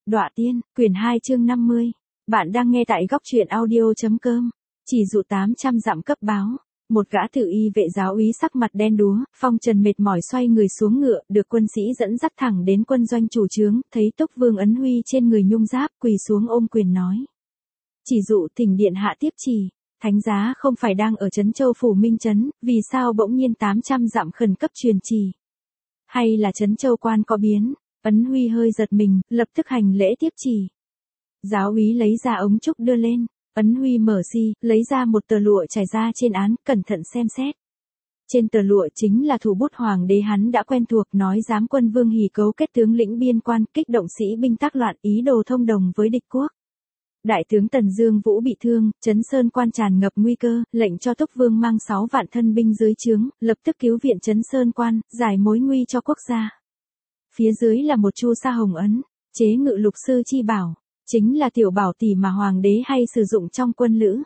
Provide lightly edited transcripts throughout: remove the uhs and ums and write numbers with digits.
Đọa Tiên, quyển 2 chương 50. Bạn đang nghe tại góc truyện audio.com. Chỉ dụ 800 dặm cấp báo. Một gã tự y vệ giáo úy sắc mặt đen đúa, phong trần mệt mỏi xoay người xuống ngựa, được quân sĩ dẫn dắt thẳng đến quân doanh chủ trướng, thấy Túc Vương Ấn Huy trên người nhung giáp, quỳ xuống ôm quyền nói. Chỉ dụ thỉnh điện hạ tiếp chỉ, thánh giá không phải đang ở Trấn Châu Phủ Minh Trấn, vì sao bỗng nhiên 800 dặm khẩn cấp truyền chỉ? Hay là Trấn Châu quan có biến? Ấn Huy hơi giật mình, lập tức hành lễ tiếp chỉ. Giáo úy lấy ra ống trúc đưa lên, Ấn Huy mở xi, lấy ra một tờ lụa trải ra trên án, cẩn thận xem xét. Trên tờ lụa chính là thủ bút hoàng đế hắn đã quen thuộc, nói giám quân Vương Hỉ cấu kết tướng lĩnh biên quan, kích động sĩ binh tác loạn, ý đồ thông đồng với địch quốc. Đại tướng Tần Dương Vũ bị thương, Trấn Sơn quan tràn ngập nguy cơ, lệnh cho Túc Vương mang 6 vạn thân binh dưới trướng, lập tức cứu viện Trấn Sơn quan, giải mối nguy cho quốc gia. Phía dưới là một chu sa hồng ấn, chế ngự lục sư chi bảo, chính là tiểu bảo tỷ mà hoàng đế hay sử dụng trong quân lữ.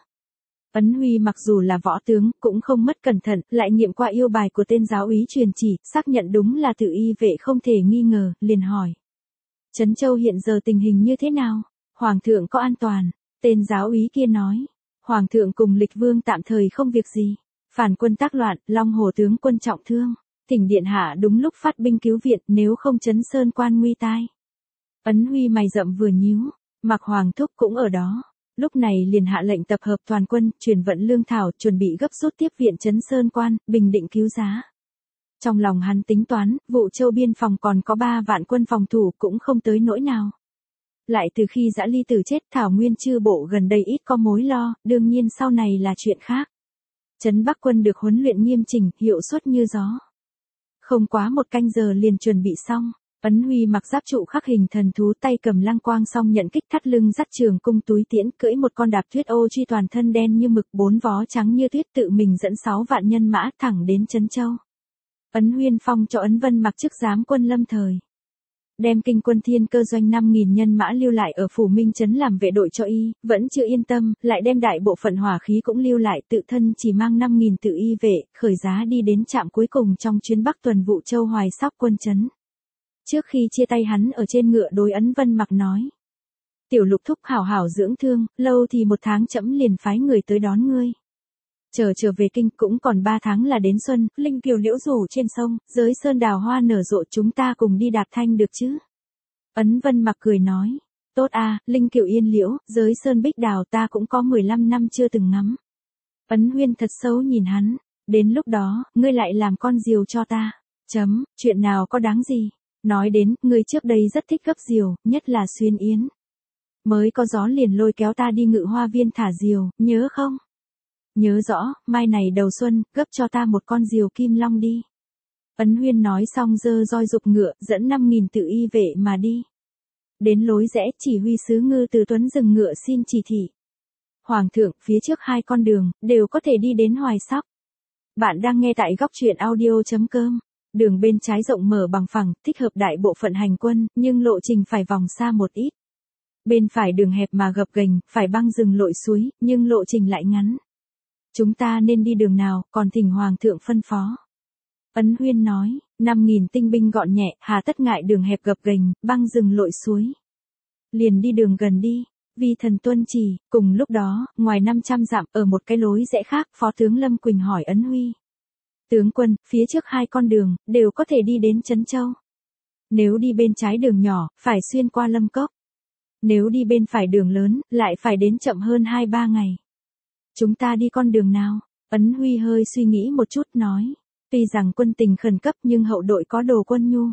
Ấn Huy mặc dù là võ tướng, cũng không mất cẩn thận, lại nghiệm qua yêu bài của tên giáo úy truyền chỉ, xác nhận đúng là tự y vệ không thể nghi ngờ, liền hỏi. Trấn Châu hiện giờ tình hình như thế nào? Hoàng thượng có an toàn? Tên giáo úy kia nói. Hoàng thượng cùng Lịch Vương tạm thời không việc gì. Phản quân tác loạn, Long Hồ tướng quân trọng thương. Thỉnh điện hạ đúng lúc phát binh cứu viện, nếu không Trấn Sơn quan nguy tai. Ấn Huy mày rậm vừa nhíu, Mạc Hoàng thúc cũng ở đó. Lúc này liền hạ lệnh tập hợp toàn quân, truyền vận lương thảo, chuẩn bị gấp rút tiếp viện Trấn Sơn quan, bình định cứu giá. Trong lòng hắn tính toán, Vụ Châu biên phòng còn có 3 vạn quân phòng thủ cũng không tới nỗi nào. Lại từ khi Dã Ly Tử chết, Thảo Nguyên chư bộ gần đây ít có mối lo, đương nhiên sau này là chuyện khác. Trấn Bắc quân được huấn luyện nghiêm chỉnh, hiệu suất như gió. Không quá 1 canh giờ liền chuẩn bị xong. Ấn Huy mặc giáp trụ khắc hình thần thú, tay cầm lăng quang song nhận kích, thắt lưng dắt trường cung túi tiễn, cưỡi một con đạp tuyết ô truy toàn thân đen như mực, 4 vó trắng như tuyết, tự mình dẫn 6 vạn nhân mã thẳng đến Trấn Châu. Ấn Huyên phong cho Ấn Vân mặc chức giám quân lâm thời. Đem kinh quân Thiên Cơ doanh 5.000 nhân mã lưu lại ở Phủ Minh Trấn làm vệ đội cho y, vẫn chưa yên tâm, lại đem đại bộ phận hỏa khí cũng lưu lại, tự thân chỉ mang 5.000 tự y vệ, khởi giá đi đến trạm cuối cùng trong chuyến Bắc tuần Vụ Châu Hoài Sóc quân trấn. Trước khi chia tay hắn ở trên ngựa đối Ấn Vân mặc nói. Tiểu Lục thúc hảo hảo dưỡng thương, lâu thì 1 tháng trẫm liền phái người tới đón ngươi. Trở về kinh cũng còn 3 tháng là đến xuân, linh kiều liễu rủ trên sông, giới sơn đào hoa nở rộ, chúng ta cùng đi đạp thanh được chứ? Ấn Vân mặc cười nói. Tốt à, linh kiều yên liễu, giới sơn bích đào ta cũng có 15 năm chưa từng ngắm. Ấn Huyên thật sâu nhìn hắn. Đến lúc đó, ngươi lại làm con diều cho ta. Chuyện nào có đáng gì? Nói đến, ngươi trước đây rất thích gấp diều, nhất là Xuyên Yến. Mới có gió liền lôi kéo ta đi Ngự Hoa Viên thả diều, nhớ không? Nhớ rõ, mai này đầu xuân, gấp cho ta một con diều kim long đi. Ấn Huyên nói xong giơ roi dục ngựa, dẫn 5.000 tự y vệ mà đi. Đến lối rẽ, chỉ huy sứ Ngư Từ Tuấn dừng ngựa xin chỉ thị. Hoàng thượng, phía trước 2 con đường, đều có thể đi đến Hoài Sóc. Bạn đang nghe tại góc truyện audio.com. Đường bên trái rộng mở bằng phẳng, thích hợp đại bộ phận hành quân, nhưng lộ trình phải vòng xa một ít. Bên phải đường hẹp mà gập ghềnh, phải băng rừng lội suối, nhưng lộ trình lại ngắn. Chúng ta nên đi đường nào, còn thỉnh Hoàng thượng phân phó. Ấn Huyên nói, 5.000 tinh binh gọn nhẹ, hà tất ngại đường hẹp gập ghềnh, băng rừng lội suối. Liền đi đường gần đi, vi thần tuân chỉ. Cùng lúc đó, ngoài 500 dặm, ở một cái lối rẽ khác, Phó tướng Lâm Quỳnh hỏi Ấn Huy. Tướng quân, phía trước 2 con đường, đều có thể đi đến Trấn Châu. Nếu đi bên trái đường nhỏ, phải xuyên qua Lâm Cốc. Nếu đi bên phải đường lớn, lại phải đến chậm hơn 2-3 ngày. Chúng ta đi con đường nào? Ấn Huy hơi suy nghĩ một chút nói. Tuy rằng quân tình khẩn cấp nhưng hậu đội có đồ quân nhu.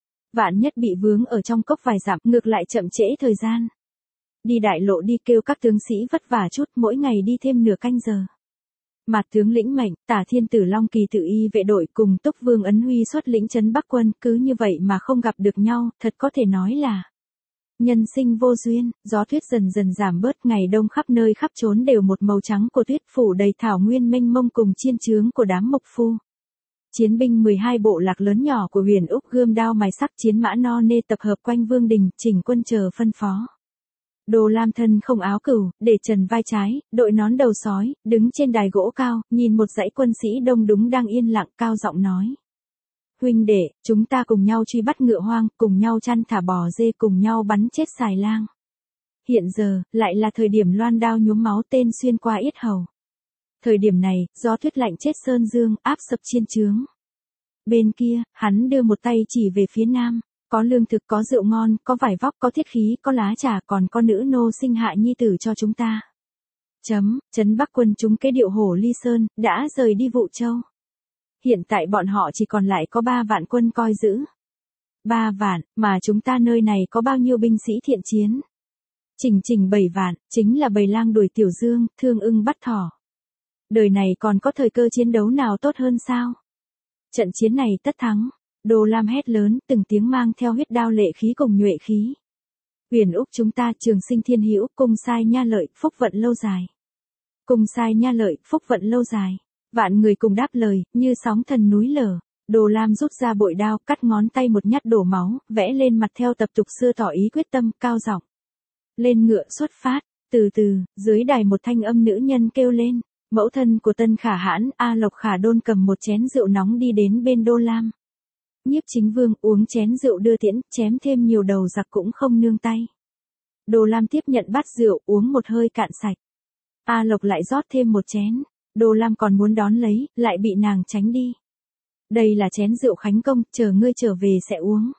Vạn nhất bị vướng ở trong cốc vài dặm, ngược lại chậm trễ thời gian. Đi đại lộ đi, kêu các tướng sĩ vất vả chút, mỗi ngày đi thêm nửa canh giờ. Mạt tướng lĩnh mệnh, Tả Thiên Tử Long Kỳ tự y vệ đội cùng Túc Vương Ấn Huy xuất lĩnh Trấn Bắc quân, cứ như vậy mà không gặp được nhau, thật có thể nói là nhân sinh vô duyên. Gió tuyết dần dần giảm bớt, ngày đông khắp nơi khắp trốn đều một màu trắng của tuyết, phủ đầy thảo nguyên mênh mông cùng chiên trướng của đám mộc phu. Chiến binh 12 bộ lạc lớn nhỏ của Huyền Úc gươm đao mài sắc, chiến mã no nê tập hợp quanh vương đình, chỉnh quân chờ phân phó. Đồ Lam thân không áo cửu, để trần vai trái, đội nón đầu sói, đứng trên đài gỗ cao, nhìn một dãy quân sĩ đông đúng đang yên lặng, cao giọng nói. huynh đệ, chúng ta cùng nhau truy bắt ngựa hoang, cùng nhau chăn thả bò dê, cùng nhau bắn chết xài lang. Hiện giờ, lại là thời điểm loan đao nhuốm máu tên xuyên qua yết hầu. Thời điểm này, gió tuyết lạnh chết sơn dương, áp sập chiên trướng. Bên kia, hắn đưa một tay chỉ về phía nam, có lương thực, có rượu ngon, có vải vóc, có thiết khí, có lá trà, còn có nữ nô sinh hạ nhi tử cho chúng ta. Trấn Bắc quân chúng kế điệu Hổ Ly Sơn, đã rời đi Vũ Châu. Hiện tại bọn họ chỉ còn lại có 3 vạn quân coi giữ. 3 vạn, mà chúng ta nơi này có bao nhiêu binh sĩ thiện chiến? Chỉnh 7 vạn, chính là bầy lang đuổi Tiểu Dương, Thương Ưng bắt thỏ. Đời này còn có thời cơ chiến đấu nào tốt hơn sao? Trận chiến này tất thắng. Đồ Lam hét lớn, từng tiếng mang theo huyết đao lệ khí cùng nhuệ khí. Huyền Úc chúng ta, Trường Sinh Thiên Hữu, cung sai nha lợi, phúc vận lâu dài. Cung sai nha lợi, phúc vận lâu dài. Vạn người cùng đáp lời, như sóng thần núi lở. Đồ Lam rút ra bội đao, cắt ngón tay một nhát đổ máu, vẽ lên mặt theo tập tục xưa tỏ ý quyết tâm, cao giọng. Lên ngựa xuất phát, từ từ, dưới đài một thanh âm nữ nhân kêu lên. Mẫu thân của Tân Khả Hãn, A Lộc Khả Đôn cầm một chén rượu nóng đi đến bên Đô Lam. Nhiếp Chính Vương uống chén rượu đưa tiễn, chém thêm nhiều đầu giặc cũng không nương tay. Đồ Lam tiếp nhận bát rượu, uống một hơi cạn sạch. A Lộc lại rót thêm một chén. Đồ Lam còn muốn đón lấy, lại bị nàng tránh đi. Đây là chén rượu khánh công, chờ ngươi trở về sẽ uống.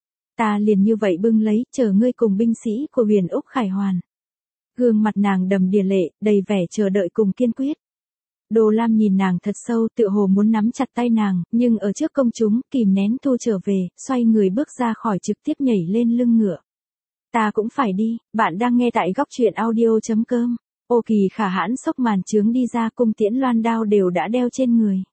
Ta liền như vậy bưng lấy, chờ ngươi cùng binh sĩ của Huyền Úc khải hoàn. Gương mặt nàng đầm đìa lệ, đầy vẻ chờ đợi cùng kiên quyết. Đồ Lam nhìn nàng thật sâu, tựa hồ muốn nắm chặt tay nàng, nhưng ở trước công chúng, kìm nén thu trở về, xoay người bước ra khỏi trực tiếp nhảy lên lưng ngựa. Ta cũng phải đi, bạn đang nghe tại góc truyện audio.com. Ô Kỳ Khả Hãn xốc màn trướng đi ra, cung tiễn loan đao đều đã đeo trên người.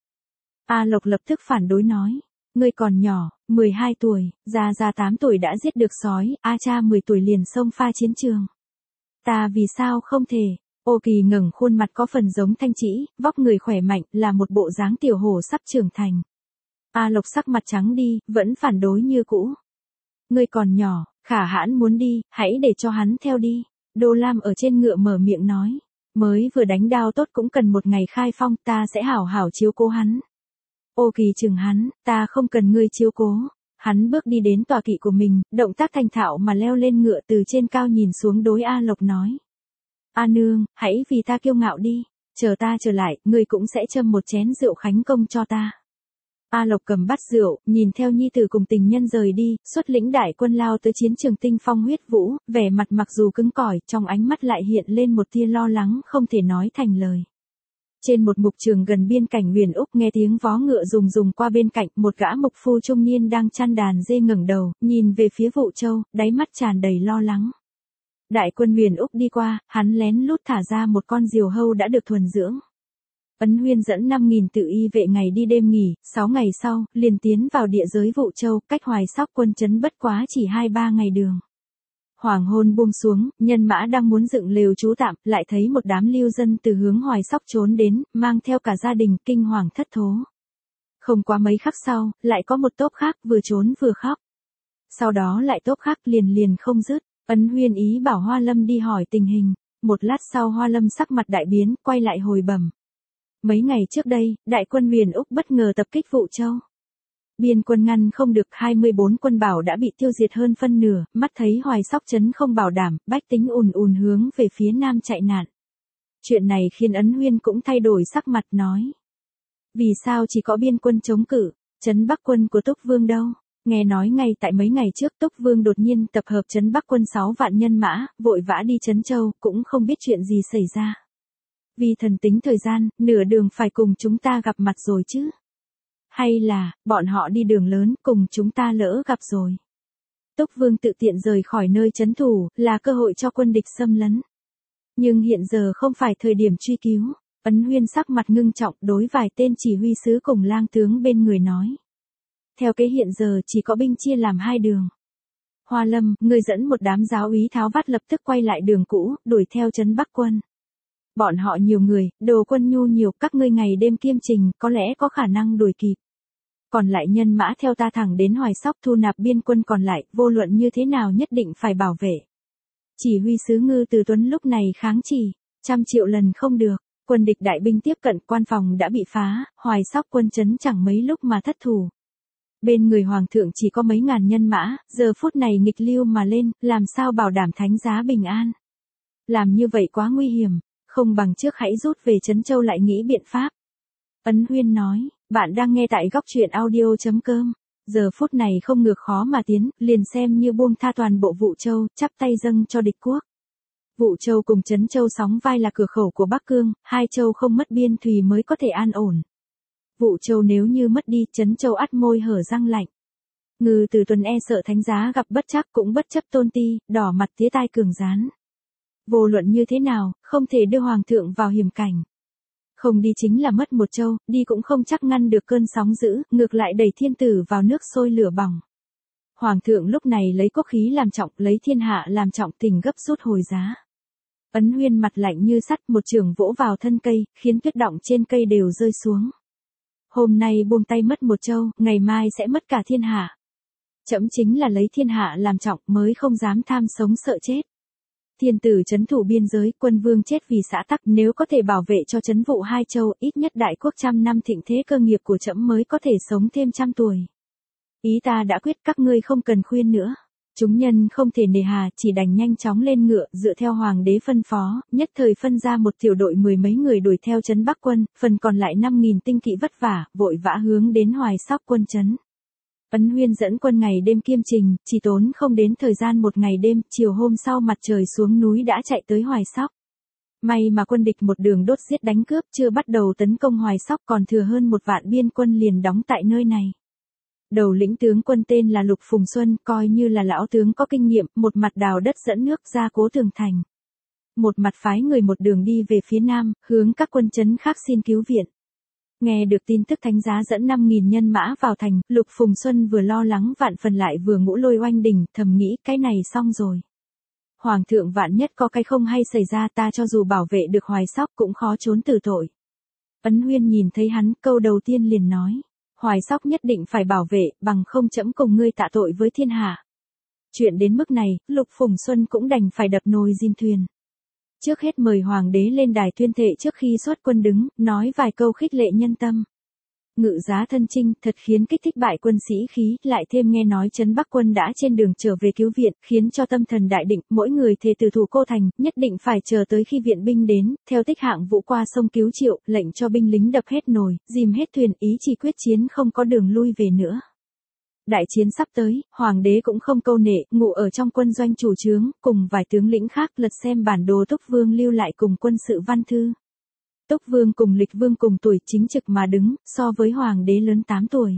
A Lộc lập tức phản đối nói. Ngươi còn nhỏ, 12 tuổi, già 8 tuổi đã giết được sói, A cha 10 tuổi liền xông pha chiến trường. Ta vì sao không thể? Ô Kỳ ngẩng khuôn mặt có phần giống Thanh Trĩ, vóc người khỏe mạnh, là một bộ dáng tiểu hổ sắp trưởng thành. A Lộc sắc mặt trắng đi, vẫn phản đối như cũ. Ngươi còn nhỏ, Khả Hãn muốn đi, hãy để cho hắn theo đi. Đô Lam ở trên ngựa mở miệng nói. Mới vừa đánh đao tốt cũng cần một ngày khai phong, ta sẽ hảo hảo chiếu cố hắn. Ô Kỳ chừng hắn, ta không cần ngươi chiếu cố. Hắn bước đi đến tọa kỵ của mình, động tác thành thạo mà leo lên ngựa từ trên cao nhìn xuống đối A Lộc nói. A nương, hãy vì ta kiêu ngạo đi, chờ ta trở lại, ngươi cũng sẽ châm một chén rượu khánh công cho ta. A Lộc cầm bát rượu, nhìn theo nhi tử cùng tình nhân rời đi, xuất lĩnh đại quân lao tới chiến trường tinh phong huyết vũ, vẻ mặt mặc dù cứng cỏi, trong ánh mắt lại hiện lên một tia lo lắng không thể nói thành lời. Trên một mục trường gần biên cảnh Huyền Úc nghe tiếng vó ngựa rùng qua bên cạnh, một gã mục phu trung niên đang chăn đàn dê ngẩng đầu, nhìn về phía Vũ Châu, đáy mắt tràn đầy lo lắng. Đại quân Huyền Úc đi qua, hắn lén lút thả ra một con diều hâu đã được thuần dưỡng. Ấn Huyên dẫn 5.000 tự y vệ ngày đi đêm nghỉ, 6 ngày sau, liền tiến vào địa giới Vũ Châu, cách Hoài Sóc quân trấn bất quá chỉ 2-3 ngày đường. Hoàng hôn buông xuống, nhân mã đang muốn dựng lều trú tạm, lại thấy một đám lưu dân từ hướng Hoài Sóc trốn đến, mang theo cả gia đình, kinh hoàng thất thố. Không quá mấy khắc sau, lại có một tốp khác vừa trốn vừa khóc. Sau đó lại tốp khác liền không dứt. Ấn Huyên ý bảo Hoa Lâm đi hỏi tình hình. Một lát sau Hoa Lâm sắc mặt đại biến, quay lại hồi bẩm. Mấy ngày trước đây, đại quân Huyền Úc bất ngờ tập kích Vũ Châu. Biên quân ngăn không được, 24 quân bảo đã bị tiêu diệt hơn phân nửa, mắt thấy Hoài Sóc trấn không bảo đảm, bách tính ùn hướng về phía nam chạy nạn. Chuyện này khiến Ấn Huyên cũng thay đổi sắc mặt nói. Vì sao chỉ có biên quân chống cự, trấn Bắc quân của Túc Vương đâu? Nghe nói ngay tại mấy ngày trước Túc Vương đột nhiên tập hợp trấn Bắc quân 6 vạn nhân mã, vội vã đi Trấn Châu, cũng không biết chuyện gì xảy ra. Vì thần tính thời gian, nửa đường phải cùng chúng ta gặp mặt rồi chứ? Hay là, bọn họ đi đường lớn, cùng chúng ta lỡ gặp rồi? Túc Vương tự tiện rời khỏi nơi trấn thủ, là cơ hội cho quân địch xâm lấn. Nhưng hiện giờ không phải thời điểm truy cứu. Ấn Huyên sắc mặt ngưng trọng đối vài tên chỉ huy sứ cùng lang tướng bên người nói. Theo kế hiện giờ chỉ có binh chia làm 2 đường. Hoa Lâm, người dẫn một đám giáo úy tháo vát lập tức quay lại đường cũ, đuổi theo trấn Bắc quân. Bọn họ nhiều người, đồ quân nhu nhiều, các ngươi ngày đêm kiêm trình, có lẽ có khả năng đuổi kịp. Còn lại nhân mã theo ta thẳng đến Hoài Sóc thu nạp biên quân còn lại, vô luận như thế nào nhất định phải bảo vệ. Chỉ huy sứ Ngư Từ Tuấn lúc này kháng chỉ, 100 triệu lần không được, quân địch đại binh tiếp cận, quan phòng đã bị phá, Hoài Sóc quân trấn chẳng mấy lúc mà thất thủ. Bên người hoàng thượng chỉ có mấy ngàn nhân mã, giờ phút này nghịch lưu mà lên, làm sao bảo đảm thánh giá bình an. Làm như vậy quá nguy hiểm, không bằng trước hãy rút về Trấn Châu lại nghĩ biện pháp. Ấn Huyên nói, bạn đang nghe tại góc truyện audio.com. Giờ phút này không ngược khó mà tiến, liền xem như buông tha toàn bộ Vũ Châu, chắp tay dâng cho địch quốc. Vũ Châu cùng Trấn Châu sóng vai là cửa khẩu của Bắc Cương, hai châu không mất biên thùy mới có thể an ổn. Vũ Châu nếu như mất đi, Trấn Châu ắt môi hở răng lạnh. Ngư Từ Tuần e sợ thánh giá gặp bất trắc cũng bất chấp tôn ti, đỏ mặt tía tai cường gián. Vô luận như thế nào, không thể đưa hoàng thượng vào hiểm cảnh. Không đi chính là mất một châu, đi cũng không chắc ngăn được cơn sóng dữ, ngược lại đẩy thiên tử vào nước sôi lửa bỏng. Hoàng thượng lúc này lấy quốc khí làm trọng, lấy thiên hạ làm trọng, tình gấp rút hồi giá. Ấn Huyên mặt lạnh như sắt, một trường vỗ vào thân cây, khiến tuyết đọng trên cây đều rơi xuống. Hôm nay buông tay mất một châu, ngày mai sẽ mất cả thiên hạ. Trẫm chính là lấy thiên hạ làm trọng mới không dám tham sống sợ chết. Thiên tử trấn thủ biên giới, quân vương chết vì xã tắc, nếu có thể bảo vệ cho trấn Vũ hai châu, ít nhất đại quốc trăm năm thịnh thế cơ nghiệp của trẫm mới có thể sống thêm 100 tuổi. Ý ta đã quyết, các ngươi không cần khuyên nữa. Chúng nhân không thể nề hà, chỉ đành nhanh chóng lên ngựa, dựa theo hoàng đế phân phó, nhất thời phân ra một tiểu đội 10 mấy người đuổi theo trấn Bắc quân, phần còn lại 5.000 tinh kỵ vất vả, vội vã hướng đến Hoài Sóc quân trấn. Ấn Huyên dẫn quân ngày đêm kiêm trình, chỉ tốn không đến thời gian một ngày đêm, chiều hôm sau mặt trời xuống núi đã chạy tới Hoài Sóc. May mà quân địch một đường đốt giết đánh cướp, chưa bắt đầu tấn công Hoài Sóc, còn thừa hơn 1 vạn biên quân liền đóng tại nơi này. Đầu lĩnh tướng quân tên là Lục Phùng Xuân, coi như là lão tướng có kinh nghiệm, một mặt đào đất dẫn nước ra cố tường thành. Một mặt phái người một đường đi về phía nam, hướng các quân trấn khác xin cứu viện. Nghe được tin tức thánh giá dẫn 5.000 nhân mã vào thành, Lục Phùng Xuân vừa lo lắng vạn phần lại vừa ngũ lôi oanh đỉnh, thầm nghĩ cái này xong rồi. Hoàng thượng vạn nhất có cái không hay xảy ra, ta cho dù bảo vệ được Hoài Sóc cũng khó trốn từ tội. Ấn Huyên nhìn thấy hắn, câu đầu tiên liền nói. Hoài Sóc nhất định phải bảo vệ, bằng không trẫm cùng ngươi tạ tội với thiên hạ. Chuyện đến mức này, Lục Phùng Xuân cũng đành phải đập nồi diêm thuyền. Trước hết mời hoàng đế lên đài tuyên thệ trước khi xuất quân đứng, nói vài câu khích lệ nhân tâm. Ngự giá thân chinh, thật khiến kích thích bại quân sĩ khí, lại thêm nghe nói trấn Bắc quân đã trên đường trở về cứu viện, khiến cho tâm thần đại định, mỗi người thề từ thủ Cô Thành, nhất định phải chờ tới khi viện binh đến, theo Tích Hạng Vũ qua sông cứu Triệu, lệnh cho binh lính đập hết nồi, dìm hết thuyền, ý chỉ quyết chiến không có đường lui về nữa. Đại chiến sắp tới, hoàng đế cũng không câu nệ, ngủ ở trong quân doanh chủ trướng, cùng vài tướng lĩnh khác lật xem bản đồ Túc Vương lưu lại cùng quân sự văn thư. Túc Vương cùng Lịch Vương cùng tuổi, chính trực mà đứng, so với hoàng đế lớn 8 tuổi.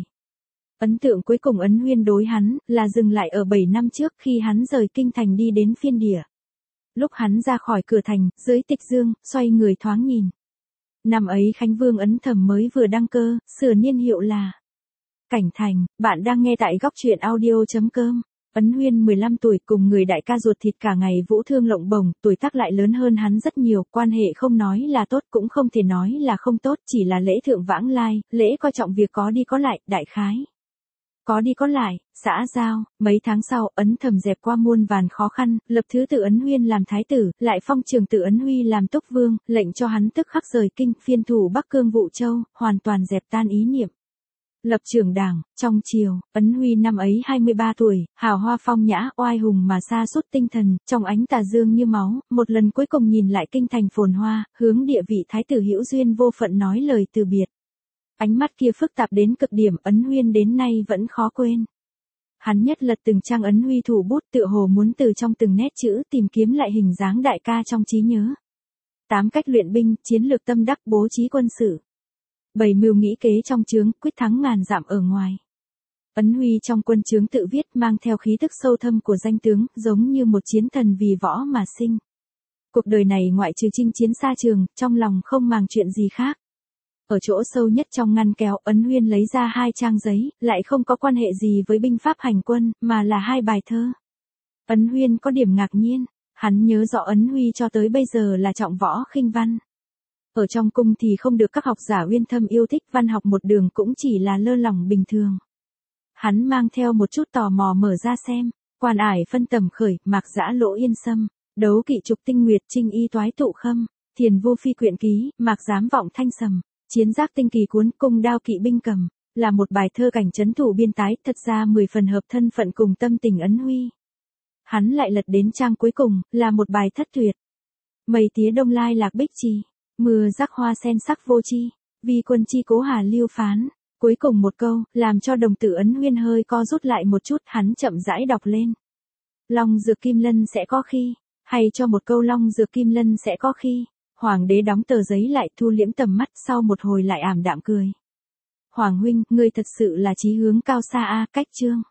Ấn tượng cuối cùng Ấn Huyên đối hắn, là dừng lại ở 7 năm trước khi hắn rời kinh thành đi đến Phiên Địa. Lúc hắn ra khỏi cửa thành, dưới Tịch Dương, xoay người thoáng nhìn. Năm ấy Khánh Vương Ấn Thầm mới vừa đăng cơ, sửa niên hiệu là Cảnh Thành. Bạn đang nghe tại góc truyện audio.com. Ấn Huyên 15 tuổi cùng người đại ca ruột thịt cả ngày vũ thương lộng bồng, tuổi tác lại lớn hơn hắn rất nhiều, quan hệ không nói là tốt cũng không thể nói là không tốt, chỉ là lễ thượng vãng lai, lễ coi trọng việc có đi có lại, đại khái. Có đi có lại, xã giao, mấy tháng sau, Ấn Thầm dẹp qua muôn vàn khó khăn, lập thứ tự Ấn Huyên làm thái tử, lại phong trường tử Ấn Huy làm Túc Vương, lệnh cho hắn tức khắc rời kinh, phiên thủ Bắc Cương Vũ Châu, hoàn toàn dẹp tan ý niệm. Lập trưởng đảng, trong triều, Ấn Huy năm ấy 23 tuổi, hào hoa phong nhã, oai hùng mà sa sút tinh thần, trong ánh tà dương như máu, một lần cuối cùng nhìn lại kinh thành phồn hoa, hướng địa vị thái tử hữu duyên vô phận nói lời từ biệt. Ánh mắt kia phức tạp đến cực điểm, Ấn Huyên đến nay vẫn khó quên. Hắn nhất lật từng trang Ấn Huy thủ bút, tựa hồ muốn từ trong từng nét chữ tìm kiếm lại hình dáng đại ca trong trí nhớ. 8 cách luyện binh, chiến lược tâm đắc, bố trí quân sự. 7 mưu nghĩ kế trong trướng, quyết thắng ngàn dặm ở ngoài. Ấn Huy trong quân trướng tự viết, mang theo khí tức sâu thâm của danh tướng, giống như một chiến thần vì võ mà sinh. Cuộc đời này ngoại trừ chinh chiến xa trường, trong lòng không màng chuyện gì khác. Ở chỗ sâu nhất trong ngăn kéo, Ấn Huyên lấy ra 2 trang giấy, lại không có quan hệ gì với binh pháp hành quân, mà là 2 bài thơ. Ấn Huyên có điểm ngạc nhiên, hắn nhớ rõ Ấn Huy cho tới bây giờ là trọng võ khinh văn. Ở trong cung thì không được các học giả uyên thâm yêu thích, văn học một đường cũng chỉ là lơ lỏng bình thường. Hắn mang theo một chút tò mò mở ra xem, quan ải phân tầm khởi, mạc dã lỗ yên sâm, đấu kỵ trục tinh nguyệt, trinh y toái tụ khâm, thiền vô phi quyện ký, mạc dám vọng thanh sầm, chiến giác tinh kỳ cuốn, cung đao kỵ binh cầm, Là một bài thơ cảnh trấn thủ biên tái, thật ra 10 phần hợp thân phận cùng tâm tình Ấn Huy. Hắn lại lật đến trang cuối cùng, là một bài thất tuyệt. Mây tía đông lai lạc bích trì, mưa rắc hoa sen sắc vô chi, vì quân chi cố hà lưu phán. Cuối cùng một câu, làm cho đồng tử Ấn Huyên hơi co rút lại một chút, hắn chậm rãi đọc lên. Long dược kim lân sẽ có khi, hay cho một câu long dược kim lân sẽ có khi. Hoàng đế đóng tờ giấy lại, thu liễm tầm mắt, sau một hồi lại ảm đạm cười. Hoàng huynh, ngươi thật sự là chí hướng cao xa a, cách chương.